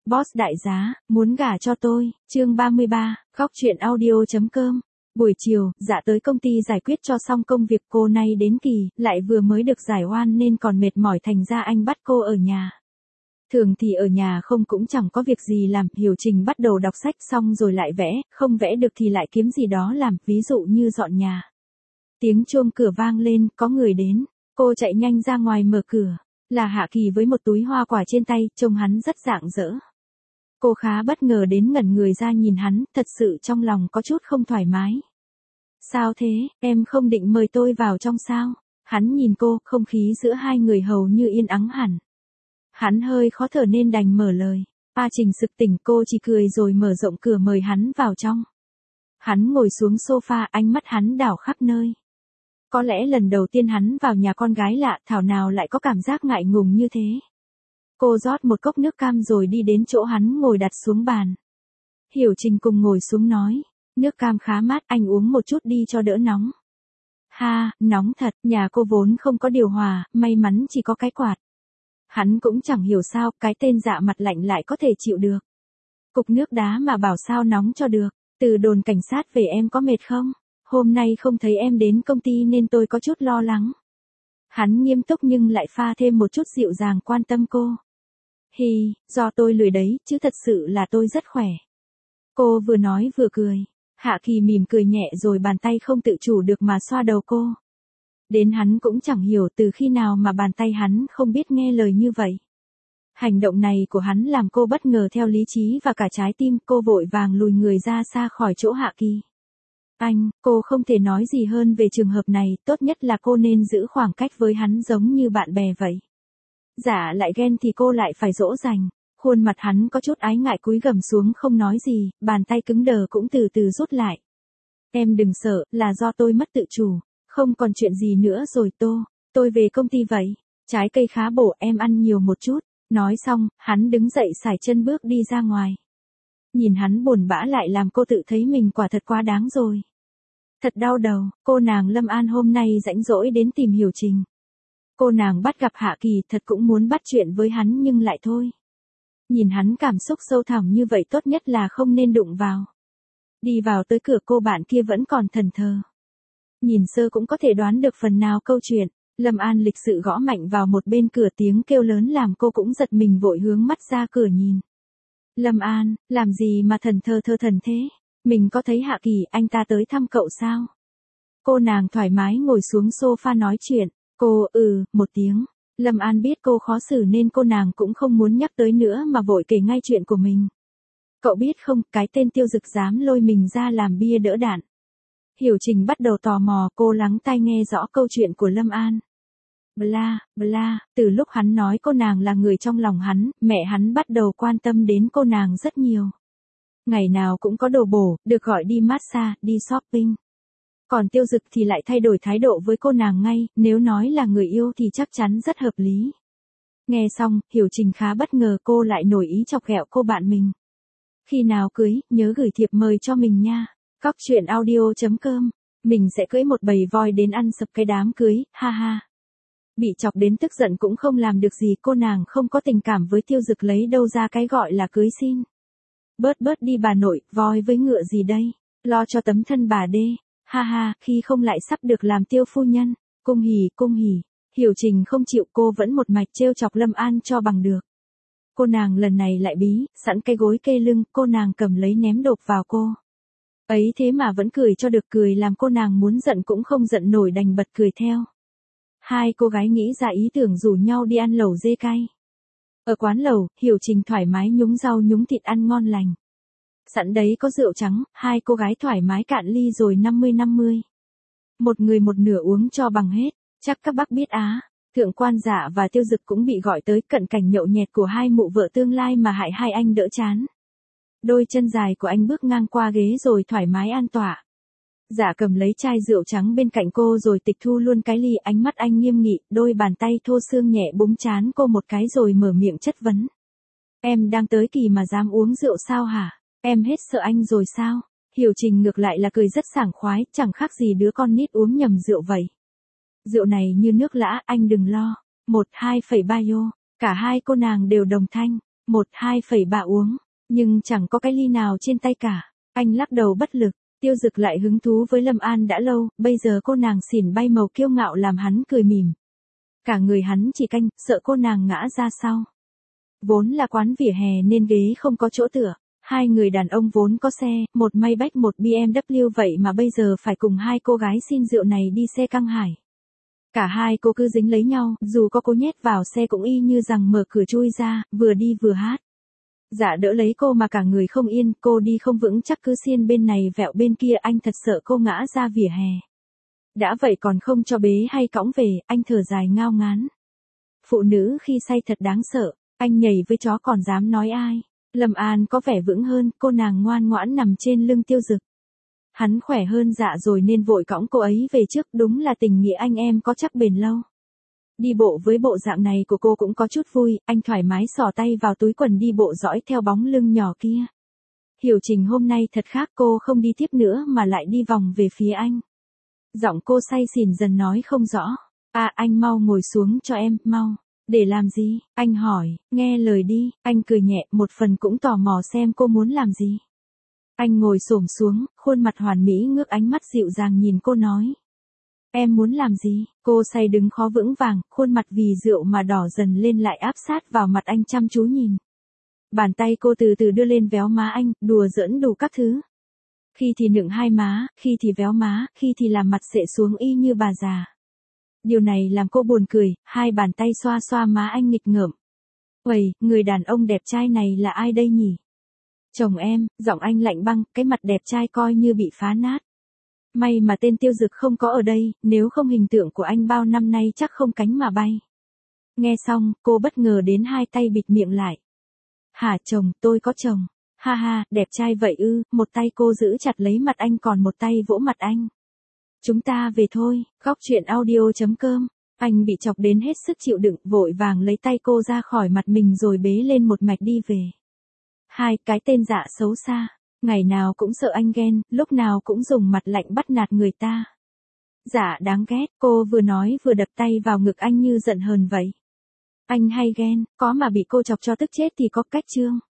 Boss đại giá, muốn gả cho tôi, chương 33, góc truyện audio.com. Buổi chiều, Dạ tới công ty giải quyết cho xong công việc cô nay đến kỳ, lại vừa mới được giải oan nên còn mệt mỏi thành ra anh bắt cô ở nhà. Thường thì ở nhà không cũng chẳng có việc gì làm, Hiểu Trình bắt đầu đọc sách xong rồi lại vẽ, không vẽ được thì lại kiếm gì đó làm, ví dụ như dọn nhà. Tiếng chuông cửa vang lên, có người đến, cô chạy nhanh ra ngoài mở cửa, là Hạ Kỳ với một túi hoa quả trên tay, trông hắn rất rạng rỡ. Cô khá bất ngờ đến ngẩn người ra nhìn hắn, thật sự trong lòng có chút không thoải mái. Sao thế, em không định mời tôi vào trong sao? Hắn nhìn cô, không khí giữa hai người hầu như yên ắng hẳn. Hắn hơi khó thở nên đành mở lời. Trình sực tỉnh, cô chỉ cười rồi mở rộng cửa mời hắn vào trong. Hắn ngồi xuống sofa, ánh mắt hắn đảo khắp nơi. Có lẽ lần đầu tiên hắn vào nhà con gái lạ, thảo nào lại có cảm giác ngại ngùng như thế. Cô rót một cốc nước cam rồi đi đến chỗ hắn ngồi đặt xuống bàn. Hiểu Trình cùng ngồi xuống nói, nước cam khá mát, anh uống một chút đi cho đỡ nóng. Ha, nóng thật, nhà cô vốn không có điều hòa, may mắn chỉ có cái quạt. Hắn cũng chẳng hiểu sao, cái tên Dạ mặt lạnh lại có thể chịu được. Cục nước đá mà bảo sao nóng cho được, từ đồn cảnh sát về em có mệt không? Hôm nay không thấy em đến công ty nên tôi có chút lo lắng. Hắn nghiêm túc nhưng lại pha thêm một chút dịu dàng quan tâm cô. Hi, do tôi lười đấy, chứ thật sự là tôi rất khỏe. Cô vừa nói vừa cười. Hạ Kỳ mỉm cười nhẹ rồi bàn tay không tự chủ được mà xoa đầu cô. Đến hắn cũng chẳng hiểu từ khi nào mà bàn tay hắn không biết nghe lời như vậy. Hành động này của hắn làm cô bất ngờ theo lý trí và cả trái tim, cô vội vàng lùi người ra xa khỏi chỗ Hạ Kỳ. Cô không thể nói gì hơn về trường hợp này, tốt nhất là cô nên giữ khoảng cách với hắn giống như bạn bè vậy. Dạ lại ghen thì cô lại phải dỗ dành. Khuôn mặt hắn có chút ái ngại cúi gằm xuống không nói gì, bàn tay cứng đờ cũng từ từ rút lại. Em đừng sợ, là do tôi mất tự chủ, không còn chuyện gì nữa rồi tôi về công ty vậy. Trái cây khá bổ, em ăn nhiều một chút. Nói xong, hắn đứng dậy sải chân bước đi ra ngoài. Nhìn hắn buồn bã lại làm cô tự thấy mình quả thật quá đáng rồi. Thật đau đầu, cô nàng Lâm An hôm nay rãnh rỗi đến tìm Hiểu Trình. Cô nàng bắt gặp Hạ Kỳ thật cũng muốn bắt chuyện với hắn nhưng lại thôi. Nhìn hắn cảm xúc sâu thẳm như vậy tốt nhất là không nên đụng vào. Đi vào tới cửa cô bạn kia vẫn còn thẫn thờ. Nhìn sơ cũng có thể đoán được phần nào câu chuyện. Lâm An lịch sự gõ mạnh vào một bên cửa, tiếng kêu lớn làm cô cũng giật mình vội hướng mắt ra cửa nhìn. Lâm An, làm gì mà thẫn thờ thế? Mình có thấy Hạ Kỳ anh ta tới thăm cậu sao? Cô nàng thoải mái ngồi xuống sofa nói chuyện. Cô một tiếng. Lâm An biết cô khó xử nên cô nàng cũng không muốn nhắc tới nữa mà vội kể ngay chuyện của mình. Cậu biết không, cái tên Tiêu Dực dám lôi mình ra làm bia đỡ đạn. Hiểu Trình bắt đầu tò mò, cô lắng tai nghe rõ câu chuyện của Lâm An. Bla, bla, từ lúc hắn nói cô nàng là người trong lòng hắn, mẹ hắn bắt đầu quan tâm đến cô nàng rất nhiều. Ngày nào cũng có đồ bổ, được gọi đi massage, đi shopping. Còn Tiêu Dực thì lại thay đổi thái độ với cô nàng ngay, nếu nói là người yêu thì chắc chắn rất hợp lý. Nghe xong, Hiểu Trình khá bất ngờ cô lại nổi ý chọc ghẹo cô bạn mình. Khi nào cưới, nhớ gửi thiệp mời cho mình nha. Góc truyện audio.com. Mình sẽ cưới một bầy voi đến ăn sập cái đám cưới, ha ha. Bị chọc đến tức giận cũng không làm được gì, cô nàng không có tình cảm với Tiêu Dực lấy đâu ra cái gọi là cưới xin. Bớt đi bà nội, voi với ngựa gì đây, lo cho tấm thân bà đê. Ha ha, khi không lại sắp được làm Tiêu phu nhân. Cung hỉ. Hiểu Trình không chịu, cô vẫn một mạch trêu chọc Lâm An cho bằng được. Cô nàng lần này lại bí, sẵn cái gối kê lưng, cô nàng cầm lấy ném đột vào cô. Ấy thế mà vẫn cười cho được, cười làm cô nàng muốn giận cũng không giận nổi đành bật cười theo. Hai cô gái nghĩ ra ý tưởng rủ nhau đi ăn lẩu dê cay. Ở quán lẩu, Hiểu Trình thoải mái nhúng rau nhúng thịt ăn ngon lành. Sẵn đấy có rượu trắng, hai cô gái thoải mái cạn ly rồi 50-50. Một người một nửa uống cho bằng hết, chắc các bác biết á. Thượng quan Dạ và Tiêu Dực cũng bị gọi tới, cận cảnh nhậu nhẹt của hai mụ vợ tương lai mà hại hai anh đỡ chán. Đôi chân dài của anh bước ngang qua ghế rồi thoải mái an tọa. Dạ cầm lấy chai rượu trắng bên cạnh cô rồi tịch thu luôn cái ly, ánh mắt anh nghiêm nghị, đôi bàn tay thô xương nhẹ búng trán cô một cái rồi mở miệng chất vấn. Em đang tới kỳ mà dám uống rượu sao hả? Em hết sợ anh rồi sao? Hiểu Trình ngược lại là cười rất sảng khoái, chẳng khác gì đứa con nít uống nhầm rượu vậy. Rượu này như nước lã, anh đừng lo. 1,2,3 yo. Cả hai cô nàng đều đồng thanh. 1-2,3 uống, nhưng chẳng có cái ly nào trên tay cả. Anh lắc đầu bất lực. Tiêu Dực lại hứng thú với Lâm An đã lâu, bây giờ cô nàng xỉn bay màu kiêu ngạo làm hắn cười mỉm. Cả người hắn chỉ canh, sợ cô nàng ngã ra sau. Vốn là quán vỉa hè nên ghế không có chỗ tựa. Hai người đàn ông vốn có xe, một Maybach một BMW, vậy mà bây giờ phải cùng hai cô gái xin rượu này đi xe căng hải. Cả hai cô cứ dính lấy nhau, dù có cố nhét vào xe cũng y như rằng mở cửa chui ra, vừa đi vừa hát. Dạ đỡ lấy cô mà cả người không yên, cô đi không vững chắc cứ xiên bên này vẹo bên kia, anh thật sợ cô ngã ra vỉa hè. Đã vậy còn không cho bế hay cõng về, anh thở dài ngao ngán. Phụ nữ khi say thật đáng sợ, anh nhảy với chó còn dám nói ai. Lâm An có vẻ vững hơn, cô nàng ngoan ngoãn nằm trên lưng Tiêu Dực. Hắn khỏe hơn dạ rồi nên vội cõng cô ấy về trước, đúng là tình nghĩa anh em có chắc bền lâu. Đi bộ với bộ dạng này của cô cũng có chút vui, anh thoải mái xỏ tay vào túi quần đi bộ dõi theo bóng lưng nhỏ kia. Hiểu Trình hôm nay thật khác, cô không đi tiếp nữa mà lại đi vòng về phía anh. Giọng cô say xỉn dần nói không rõ. À anh mau ngồi xuống cho em, mau. Để làm gì? Anh hỏi, nghe lời đi, anh cười nhẹ, một phần cũng tò mò xem cô muốn làm gì. Anh ngồi xổm xuống, khuôn mặt hoàn mỹ ngước ánh mắt dịu dàng nhìn cô nói. Em muốn làm gì? Cô say đứng khó vững vàng, khuôn mặt vì rượu mà đỏ dần lên lại áp sát vào mặt anh chăm chú nhìn. Bàn tay cô từ từ đưa lên véo má anh, đùa giỡn đủ các thứ. Khi thì nựng hai má, khi thì véo má, khi thì làm mặt xệ xuống y như bà già. Điều này làm cô buồn cười, hai bàn tay xoa xoa má anh nghịch ngợm. Uầy, người đàn ông đẹp trai này là ai đây nhỉ? Chồng em, giọng anh lạnh băng, cái mặt đẹp trai coi như bị phá nát. May mà tên Tiêu Dực không có ở đây, nếu không hình tượng của anh bao năm nay chắc không cánh mà bay. Nghe xong, cô bất ngờ đến hai tay bịt miệng lại. Hả chồng, tôi có chồng. Ha ha, đẹp trai vậy ư, một tay cô giữ chặt lấy mặt anh còn một tay vỗ mặt anh. Chúng ta về thôi, góc chuyện audio.com. Anh bị chọc đến hết sức chịu đựng, vội vàng lấy tay cô ra khỏi mặt mình rồi bế lên một mạch đi về. Hai, cái tên dạ xấu xa. Ngày nào cũng sợ anh ghen, lúc nào cũng dùng mặt lạnh bắt nạt người ta. Dạ đáng ghét, cô vừa nói vừa đập tay vào ngực anh như giận hờn vậy. Anh hay ghen, có mà bị cô chọc cho tức chết thì có cách chưa?